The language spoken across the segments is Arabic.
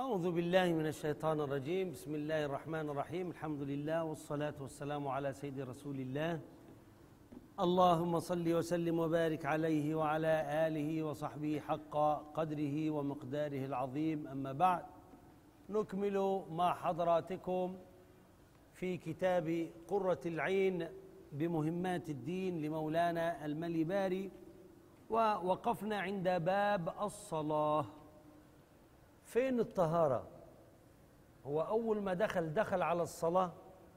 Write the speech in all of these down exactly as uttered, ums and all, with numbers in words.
أعوذ بالله من الشيطان الرجيم. بسم الله الرحمن الرحيم. الحمد لله والصلاة والسلام على سيد رسول الله. اللهم صل وسلم وبارك عليه وعلى آله وصحبه حق قدره ومقداره العظيم. أما بعد، نكمل مع حضراتكم في كتاب قرة العين بمهمات الدين لمولانا المليباري، ووقفنا عند باب الصلاة. فين الطهارة؟ هو أول ما دخل دخل على الصلاة.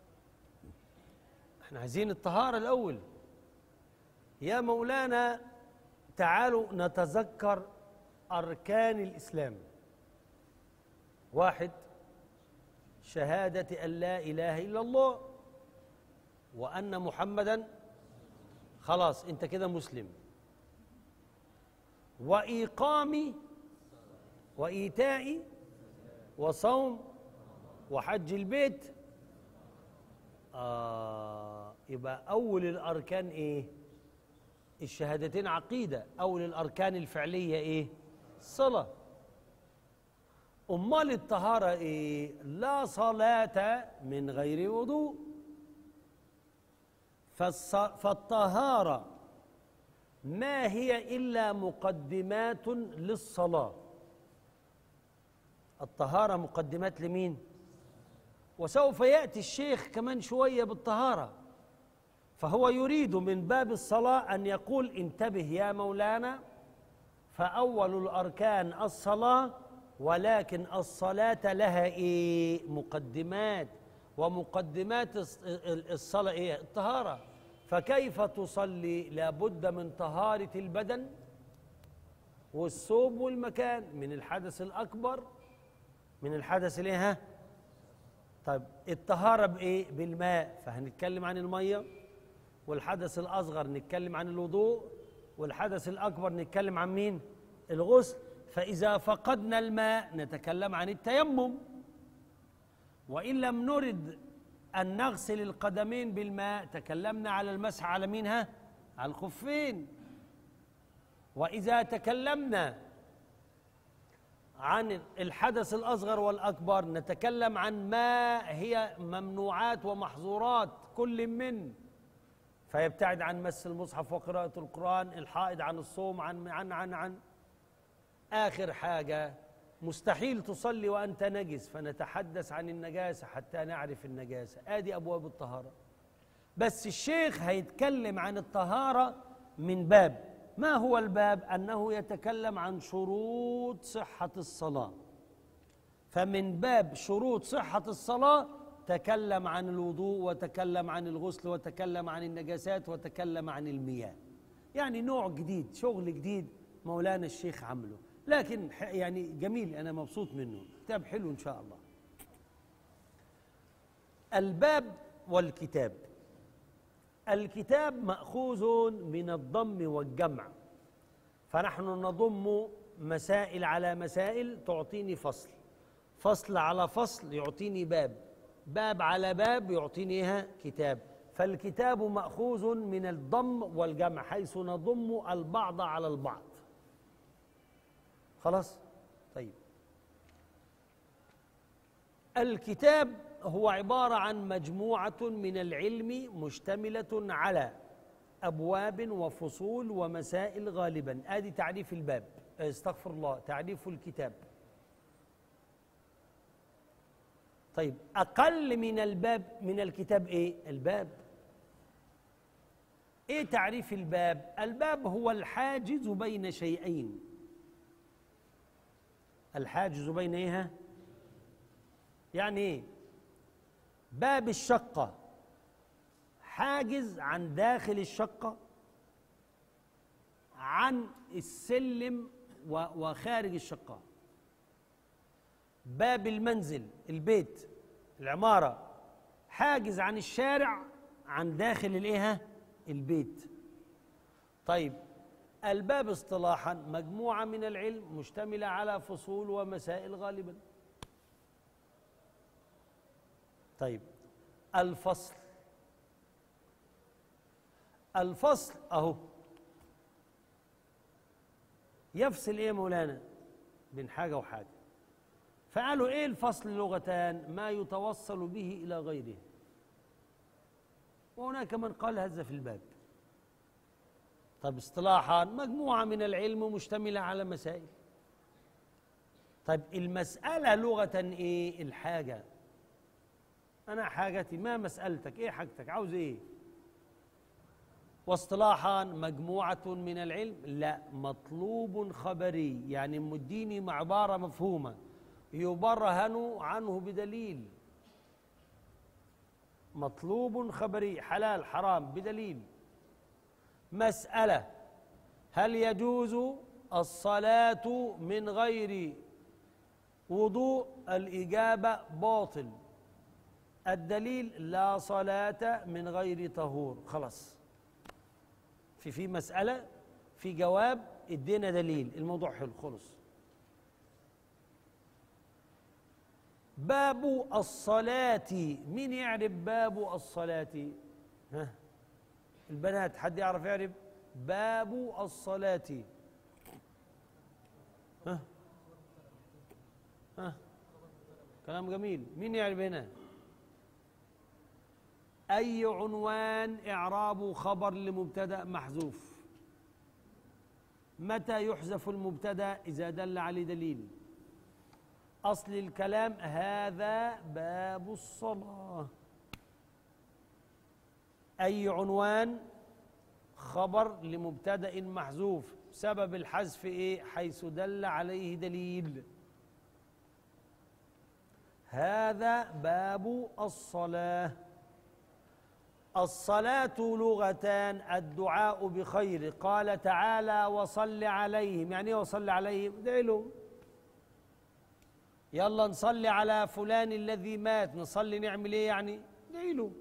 احنا عايزين الطهارة الأول. يا مولانا تعالوا نتذكر أركان الإسلام. واحد، شهادة أن لا إله إلا الله وأن محمدا، خلاص أنت كده مسلم. وإقام وإيتاء وصوم وحج البيت. آه يبقى أول الأركان إيه؟ الشهادتين عقيدة. أول الأركان الفعلية إيه؟ الصلاة. أمال الطهارة إيه؟ لا صلاة من غير وضوء. فالطهارة ما هي إلا مقدمات للصلاة. الطهارة مقدمات لمين؟ وسوف يأتي الشيخ كمان شوية بالطهارة، فهو يريد من باب الصلاة أن يقول انتبه يا مولانا، فأول الأركان الصلاة، ولكن الصلاة لها إيه؟ مقدمات. ومقدمات الصلاة إيه؟ الطهارة. فكيف تصلي؟ لابد من طهارة البدن والثوب والمكان من الحدث الأكبر، من الحدث الايه ها؟ طيب الطهارة بإيه؟ بالماء، فهنتكلم عن المية. والحدث الأصغر نتكلم عن الوضوء، والحدث الأكبر نتكلم عن مين؟ الغسل. فإذا فقدنا الماء نتكلم عن التيمم. وإن لم نرد أن نغسل القدمين بالماء تكلمنا على المسح على مين ها؟ على الخفين. وإذا تكلمنا عن الحدث الأصغر والأكبر نتكلم عن ما هي ممنوعات ومحظورات كل من، فيبتعد عن مس المصحف وقراءة القرآن، الحائض عن الصوم، عن عن عن عن آخر حاجة مستحيل تصلي وأنت نجس، فنتحدث عن النجاسة حتى نعرف النجاسة. آدي أبواب الطهارة. بس الشيخ هيتكلم عن الطهارة من باب، ما هو الباب؟ أنه يتكلم عن شروط صحة الصلاة. فمن باب شروط صحة الصلاة تكلم عن الوضوء، وتكلم عن الغسل، وتكلم عن النجاسات، وتكلم عن المياه. يعني نوع جديد، شغل جديد مولانا الشيخ عمله، لكن يعني جميل، أنا مبسوط منه، كتاب حلو إن شاء الله. الباب والكتاب. الكتاب مأخوذ من الضم والجمع، فنحن نضم مسائل على مسائل تعطيني فصل، فصل على فصل يعطيني باب، باب على باب يعطيني إيه؟ كتاب. فالكتاب مأخوذ من الضم والجمع، حيث نضم البعض على البعض. خلاص؟ طيب، الكتاب هو عبارة عن مجموعة من العلم مشتملة على أبواب وفصول ومسائل غالبا. آدي تعريف الباب، استغفر الله، تعريف الكتاب. طيب، أقل من الباب من الكتاب إيه؟ الباب. إيه تعريف الباب؟ الباب هو الحاجز بين شيئين. الحاجز بين إيه؟ يعني إيه؟ باب الشقة حاجز عن داخل الشقة، عن السلم وخارج الشقة. باب المنزل، البيت، العمارة، حاجز عن الشارع عن داخل الايه؟ البيت. طيب، الباب اصطلاحا مجموعة من العلم مشتملة على فصول ومسائل غالبا. طيب، الفصل. الفصل اهو يفصل ايه مولانا؟ بين حاجة وحاجة. فقالوا إيه الفصل لغتان؟ ما يتوصل به إلى غيره. وهناك من قال هذا في الباب. طيب اصطلاحا مجموعة من العلم مشتملة على مسائل. طيب المسألة لغة إيه؟ الحاجة. أنا حاجتي، ما مسألتك؟ إيه حاجتك؟ عاوز إيه؟ واصطلاحا مجموعة من العلم، لا، مطلوب خبري، يعني مديني مع عبارة مفهومة يبرهن عنه بدليل. مطلوب خبري، حلال حرام بدليل. مسألة: هل يجوز الصلاة من غير وضوء؟ الإجابة باطل. الدليل: لا صلاة من غير طهور. خلاص، في في مسألة، في جواب، ادينا دليل، الموضوع حلو خلص. باب الصلاة، مين يعرف باب الصلاة؟ ها البنات، حد يعرف يعرف باب الصلاة؟ ها ها كلام جميل. مين يعرف هنا؟ أي عنوان إعراب خبر لمبتدأ محذوف؟ متى يحذف المبتدأ؟ إذا دل عليه دليل. أصل الكلام: هذا باب الصلاة. أي عنوان خبر لمبتدأ محذوف، سبب الحذف إيه؟ حيث دل عليه دليل. هذا باب الصلاة. الصلاة لغتان: الدعاء بخير، قال تعالى: وصل عليهم. يعني ايه وصل عليهم؟ ادعي لهم. يلا نصلي على فلان الذي مات، نصلي نعمل ايه يعني؟ ادعي له.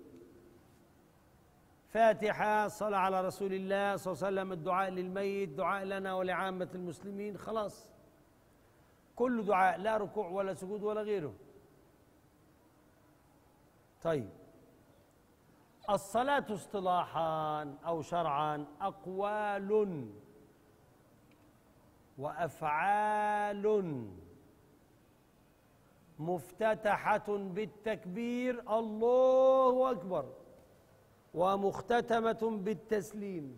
فاتحة، صلاة على رسول الله صلى الله عليه وسلم، الدعاء للميت، دعاء لنا ولعامة المسلمين، خلاص. كل دعاء، لا ركوع ولا سجود ولا غيره. طيب، الصلاة اصطلاحا أو شرعا أقوال وأفعال مفتتحة بالتكبير، الله أكبر، ومختتمة بالتسليم،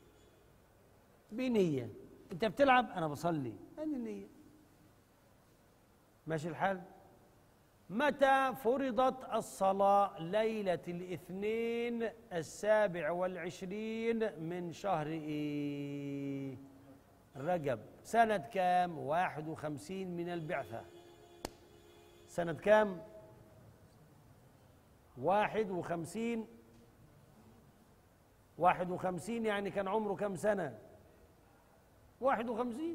بنية. أنت بتلعب، أنا بصلي، هذه النية. ماشي الحال؟ متى فرضت الصلاة؟ ليلة الاثنين السابع والعشرين من شهر إيه؟ رجب. سنة كام؟ واحد وخمسين من البعثة. سنة كام؟ واحد وخمسين. واحد وخمسين يعني كان عمره كم سنة؟ واحد وخمسين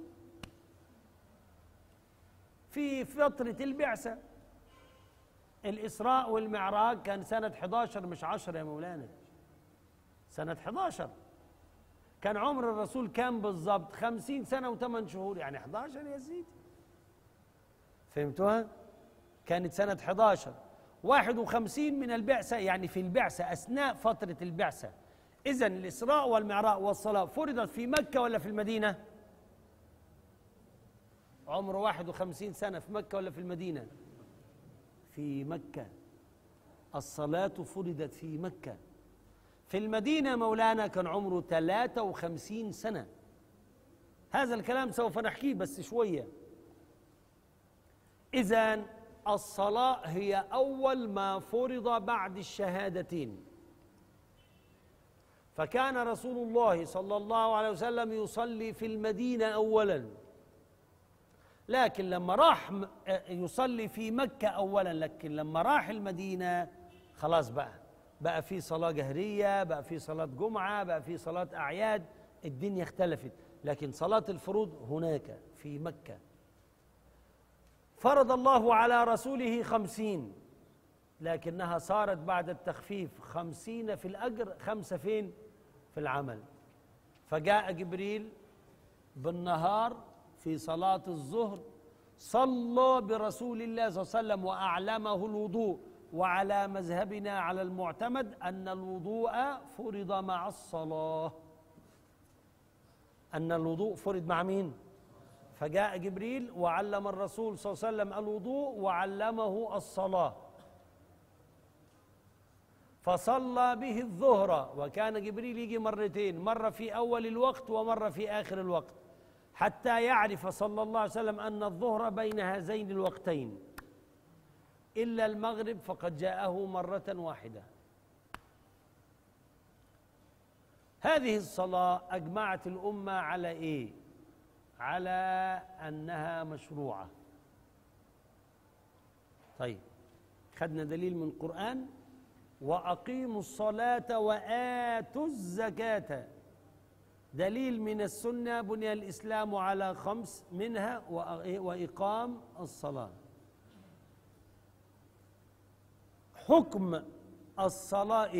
في فترة البعثة. الإسراء والمعراج كان سنة احد عشر مش عشرة يا مولانا، سنة احد عشر. كان عمر الرسول كام بالضبط؟ خمسين سنة وثمان شهور، يعني احد عشر يا سيدي. فهمتوها؟ كانت سنة احد عشر. واحد وخمسين من البعثة، يعني في البعثة، أثناء فترة البعثة. إذن الإسراء والمعراج والصلاة فرضت في مكة ولا في المدينة؟ عمره واحد وخمسين سنة، في مكة ولا في المدينة؟ في مكة. الصلاة فرضت في مكة. في المدينة مولانا كان عمره ثلاثة وخمسين سنة. هذا الكلام سوف نحكيه بس شوية. إذن الصلاة هي أول ما فرض بعد الشهادتين. فكان رسول الله صلى الله عليه وسلم يصلي في المدينة أولاً، لكن لما راح يصلي في مكة أولاً، لكن لما راح المدينة خلاص بقى بقى في صلاة جهرية، بقى في صلاة جمعة، بقى في صلاة أعياد، الدنيا اختلفت. لكن صلاة الفروض هناك في مكة. فرض الله على رسوله خمسين، لكنها صارت بعد التخفيف خمسين في الأجر، خمسة فين؟ في العمل. فجاء جبريل بالنهار في صلاة الظهر، صلى برسول الله صلى الله عليه وسلم وأعلمه الوضوء. وعلى مذهبنا على المعتمد أن الوضوء فرض مع الصلاة. أن الوضوء فرض مع مين؟ فجاء جبريل وعلم الرسول صلى الله عليه وسلم الوضوء وعلمه الصلاة، فصلى به الظهر، وكان جبريل يجي مرتين، مرة في أول الوقت ومرة في آخر الوقت، حتى يعرف صلى الله عليه وسلم أن الظهر بين هذين الوقتين، إلا المغرب فقد جاءه مرة واحدة. هذه الصلاة أجمعت الأمة على إيه؟ على أنها مشروعة. طيب، خدنا دليل من القرآن، وأقيموا الصلاة وآتوا الزكاة. دليل من السنة، بني الإسلام على خمس، منها وإقام الصلاة. حكم الصلاة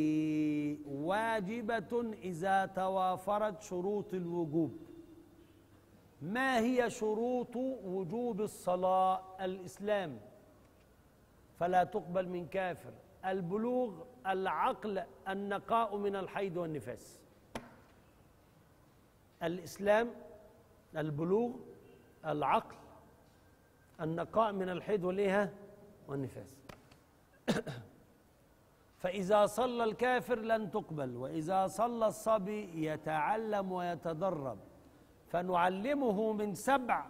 واجبة إذا توافرت شروط الوجوب. ما هي شروط وجوب الصلاة؟ الإسلام، فلا تقبل من كافر، البلوغ، العقل، النقاء من الحيض والنفاس. الإسلام، البلوغ، العقل، النقاء من الحيض والإيه والنفاس. فإذا صلى الكافر لن تقبل، وإذا صلى الصبي يتعلم ويتدرب، فنعلمه من سبع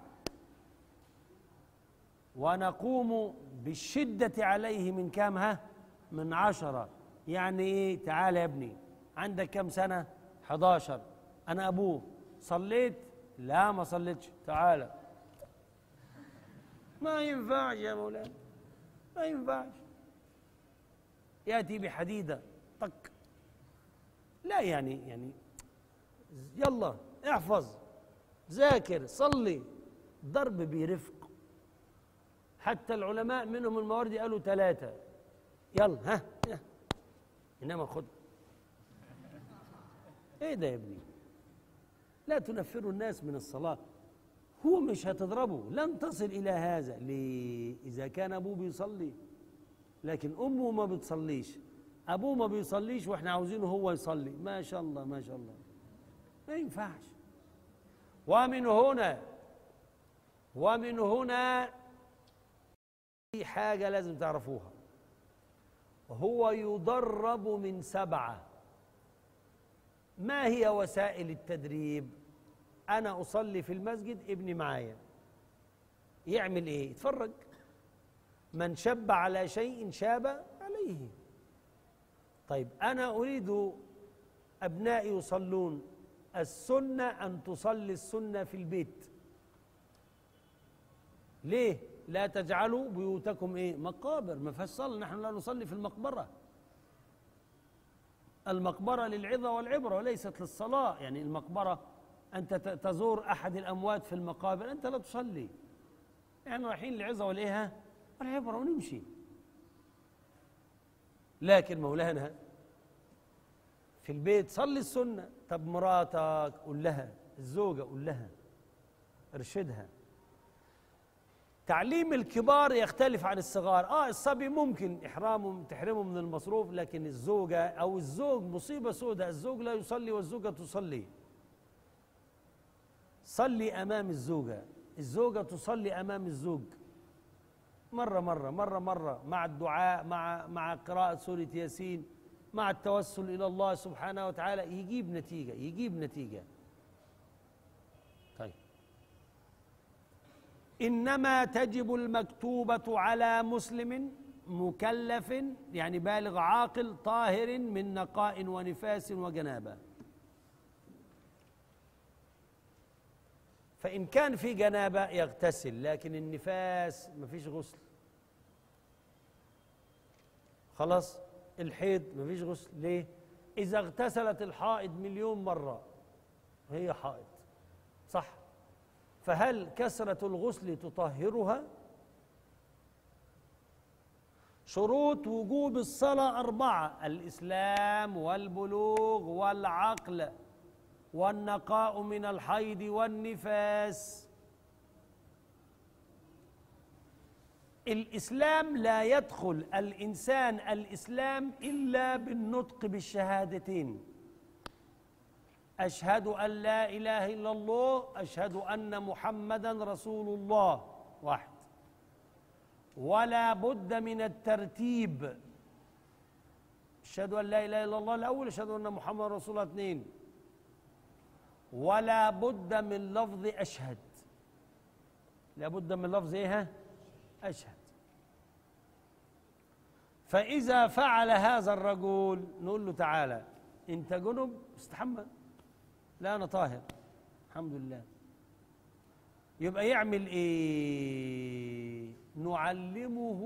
ونقوم بالشدة عليه من كام؟ ها من عشرة. يعني إيه؟ تعال يا ابني، عندك كم سنة؟ حداشر. أنا أبوه، صليت؟ لا ما صليتش. تعال. ما ينفعش يا مولانا، ما ينفعش. يأتي بحديدة طق، لا يعني يعني يلا احفظ، ذاكر، صلي. ضرب برفق. حتى العلماء منهم المواردي قالوا ثلاثة، يلا ها, ها. إنما خد. ايه ده يا ابني؟ لا تنفروا الناس من الصلاة. هو مش هتضربه، لن تصل إلى هذا. ليه؟ إذا كان أبوه بيصلي، لكن أمه ما بتصليش، أبوه ما بيصليش وإحنا عاوزينه هو يصلي، ما شاء الله ما شاء الله، ما ينفعش. ومن هنا ومن هنا في حاجة لازم تعرفوها، هو يدرب من سبعة. ما هي وسائل التدريب؟ أنا أصلي في المسجد، ابني معايا، يعمل إيه؟ يتفرج. من شب على شيء شاب عليه. طيب، أنا أريد أبنائي يصلون، السنة أن تصلي السنة في البيت. ليه؟ لا تجعلوا بيوتكم إيه؟ مقابر. ما فيهاش صلاة، نحن لا نصلي في المقبرة. المقبرة للعظة والعبرة وليست للصلاة. يعني المقبرة أنت تزور أحد الأموات في المقابر، أنت لا تصلي. يعني رايحين للعظة والإيه والعبرة ونمشي. لكن مولانا في البيت صلي السنة. طب مراتك قول لها، الزوجة قول لها، ارشدها. تعليم الكبار يختلف عن الصغار. اه الصبي ممكن احرامه تحرمه من المصروف، لكن الزوجة او الزوج مصيبة سوداء، الزوج لا يصلي والزوجة تصلي. صلي امام الزوجة، الزوجة تصلي امام الزوج، مرة مرة مرة مرة، مع الدعاء، مع مع قراءة سورة ياسين، مع التوسل إلى الله سبحانه وتعالى، يجيب نتيجة، يجيب نتيجة. طيب، إنما تجب المكتوبة على مسلم مكلف، يعني بالغ عاقل طاهر من نقاء ونفاس وجنابة. فإن كان في جنابة يغتسل، لكن النفاس مفيش غسل. خلاص، الحيض مفيش غسل. ليه؟ إذا اغتسلت الحائض مليون مرة هي حائض، صح؟ فهل كثرة الغسل تطهرها؟ شروط وجوب الصلاة أربعة: الإسلام والبلوغ والعقل والنقاء من الحيض والنفاس. الإسلام لا يدخل الإنسان الإسلام إلا بالنطق بالشهادتين. أشهد أن لا إله إلا الله، أشهد أن محمدا رسول الله، واحد. ولا بد من الترتيب، أشهد أن لا إله إلا الله الأول، أشهد أن محمدا رسول الله اثنين. ولا بد من لفظ أشهد، لا بد من لفظ إيه؟ أشهد. فإذا فعل هذا الرجل نقول له تعالى أنت جنب استحمى، لا أنا طاهر الحمد لله. يبقى يعمل إيه؟ نعلمه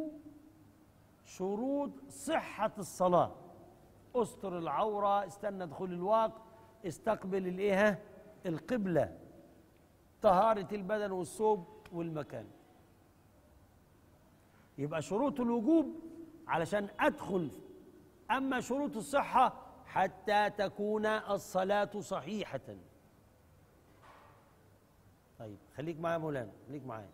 شروط صحة الصلاة. استر العورة، استنى دخول الوقت، استقبل الإيه؟ القبلة، طهارة البدن والثوب والمكان. يبقى شروط الوجوب علشان أدخل، أما شروط الصحة حتى تكون الصلاة صحيحة. طيب خليك معايا مولانا، خليك معايا.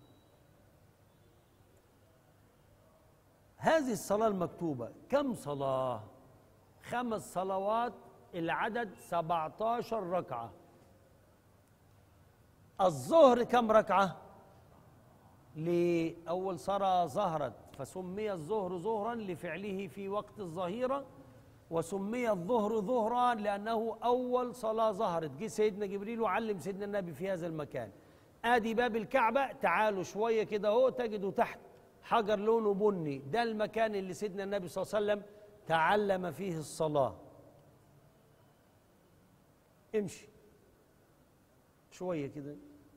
هذه الصلاة المكتوبة كم صلاة؟ خمس صلوات، العدد سبعة عشر ركعة. الظهر كم ركعة؟ لأول صلاة ظهرت فسمي الظهر ظهرا لفعله في وقت الظهيرة، وسمي الظهر ظهرا لأنه أول صلاة ظهرت. جه سيدنا جبريل وعلم سيدنا النبي في هذا المكان. آدي باب الكعبة، تعالوا شوية كده اهو تجدوا تحت حجر لونه بني، ده المكان اللي سيدنا النبي صلى الله عليه وسلم تعلم فيه الصلاة. امشي شوية كده.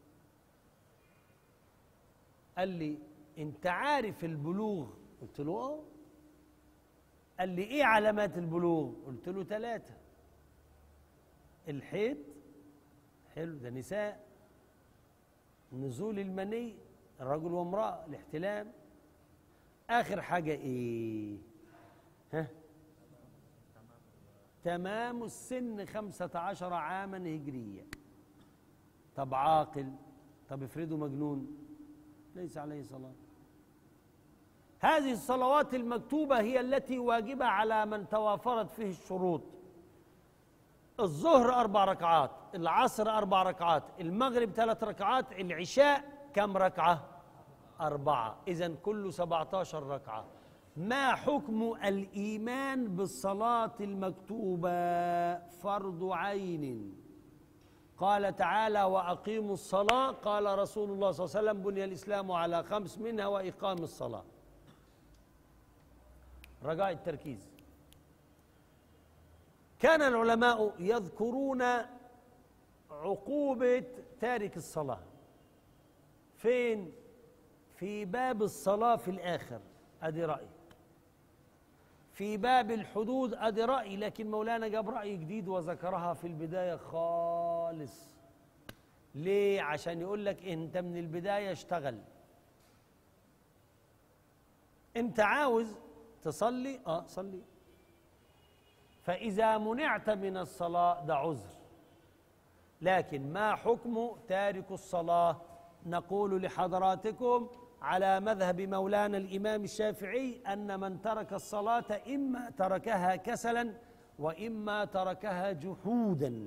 قال لي انت عارف البلوغ؟ قلت له اه. قال لي ايه علامات البلوغ؟ قلت له ثلاثة. الحيض، حلو ده نساء، نزول المني الرجل وامرأة، الاحتلام، آخر حاجة ايه؟ ها؟ تمام السن خمسة عشر عاما هجرية. طب عاقل؟ طب افرضوا مجنون ليس عليه صلاة. هذه الصلوات المكتوبة هي التي واجبة على من توافرت فيه الشروط. الظهر أربع ركعات، العصر أربع ركعات، المغرب ثلاث ركعات، العشاء كم ركعة؟ أربعة، إذن كله سبعة عشر ركعة. ما حكم الإيمان بالصلاة المكتوبة؟ فرض عين. قال تعالى وأقيموا الصلاة، قال رسول الله صلى الله عليه وسلم بني الإسلام على خمس منها وإقام الصلاة. رجاء التركيز. كان العلماء يذكرون عقوبة تارك الصلاة فين؟ في باب الصلاة في الآخر، أدي رأي. في باب الحدود أدي رأي، لكن مولانا جاب رأي جديد وذكرها في البداية خالص. ليه؟ عشان يقول لك أنت من البداية اشتغل. أنت عاوز تصلي؟ آه صلي. فإذا منعت من الصلاة ده عذر. لكن ما حكم تارك الصلاة؟ نقول لحضراتكم على مذهب مولانا الإمام الشافعي أن من ترك الصلاة إما تركها كسلا وإما تركها جحودا.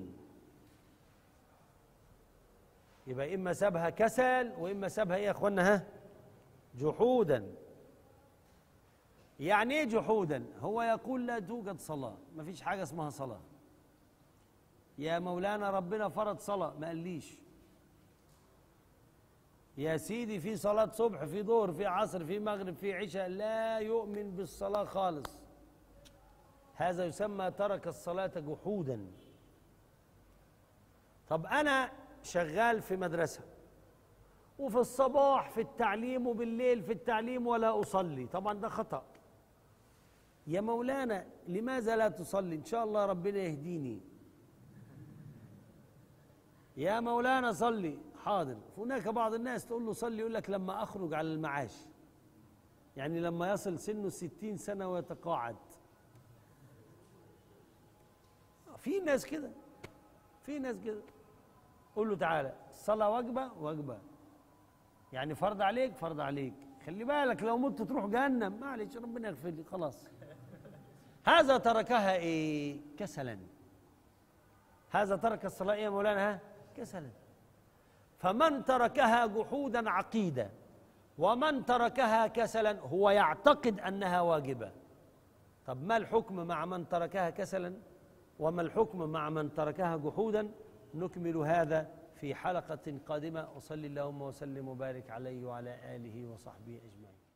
يبقى إما سابها كسل وإما سابها إيه يا أخوانا؟ ها؟ جحودا. يعني إيه جحودا؟ هو يقول لا توجد صلاة، ما فيش حاجة اسمها صلاة. يا مولانا ربنا فرض صلاة، ما قاليش. يا سيدي في صلاة صبح، في ظهر، في عصر، في مغرب، في عشاء، لا يؤمن بالصلاة خالص. هذا يسمى ترك الصلاة جحودا. طب أنا شغال في مدرسة وفي الصباح في التعليم وبالليل في التعليم ولا أصلي، طبعا ده خطأ. يا مولانا لماذا لا تصلي؟ إن شاء الله ربنا يهديني. يا مولانا صلي، حاضر. هناك بعض الناس تقول له صلي يقول لك لما أخرج على المعاش، يعني لما يصل سنه الستين سنة ويتقاعد. في ناس كده، في ناس كده. قول له تعالى الصلاة واجبة واجبة، يعني فرض عليك فرض عليك، خلي بالك لو مت تروح جهنم، معلش ربنا يغفر لي خلاص. هذا تركها ايه؟ كسلا. هذا ترك الصلاة يا مولانا كسلا. فمن تركها جحودا عقيدة ومن تركها كسلا هو يعتقد أنها واجبة. طب ما الحكم مع من تركها كسلا وما الحكم مع من تركها جحودا؟ نكمل هذا في حلقة قادمة. وصلي اللهم وسلم وبارك عليه وعلى آله وصحبه أجمعين.